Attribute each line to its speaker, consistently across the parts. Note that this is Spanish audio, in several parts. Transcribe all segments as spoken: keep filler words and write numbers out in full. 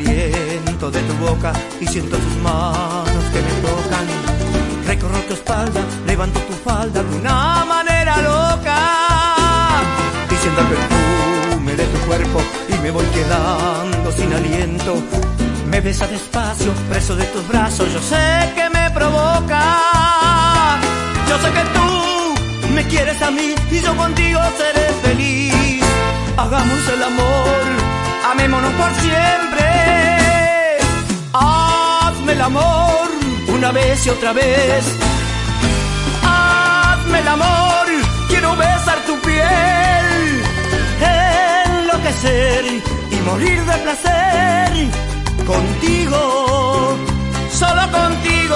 Speaker 1: aliento de tu boca y siento tus manos que me tocan. Recorro tu espalda, levanto tu falda de una manera loca. Y siento el perfume de tu cuerpo y me voy quedando sin aliento. Me besa despacio, preso de tus brazos, yo sé que me provoca. Yo sé que tú me quieres a mí y yo contigo seré feliz. Hagamos el amor, amémonos por siempre. Hazme el amor una vez y otra vez. Hazme el amor, quiero besar tu piel, enloquecer y morir de placer. Contigo, solo contigo.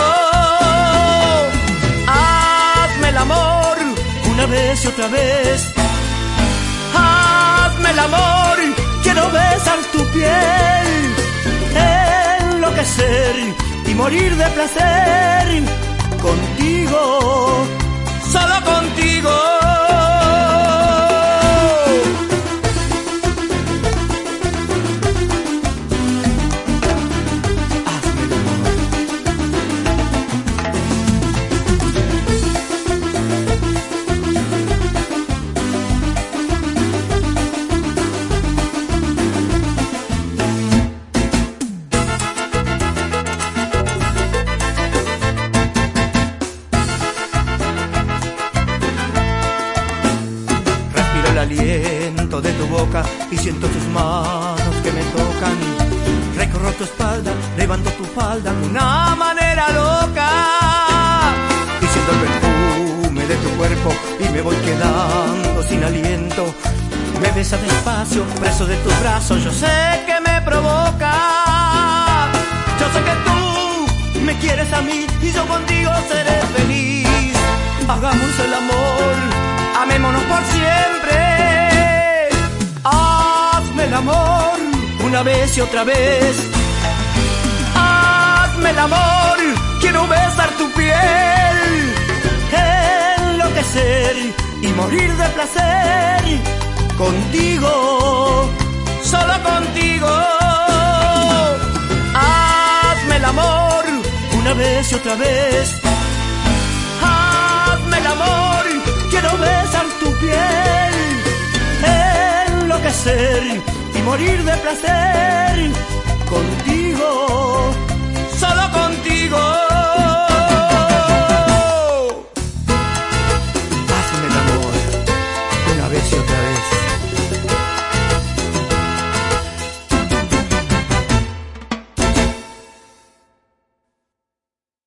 Speaker 1: Hazme el amor una vez y otra vez. Hazme el amor, quiero besar tu piel, enloquecer y morir de placer. Contigo, solo contigo. El aliento de tu boca y siento tus manos que me tocan. Recorro tu espalda, levanto tu falda de una manera loca. Y siento el perfume de tu cuerpo y me voy quedando sin aliento. Me besa despacio, preso de tus brazos, yo sé que me provoca. Yo sé que tú me quieres a mí y yo contigo seré feliz. Hagamos el amor, amémonos por siempre. Hazme el amor una vez y otra vez. Hazme el amor, quiero besar tu piel, enloquecer y morir de placer. Contigo, solo contigo. Hazme el amor una vez y otra vez. Hazme el amor, quiero besar tu piel, enloquecer y morir de placer. Contigo, solo contigo.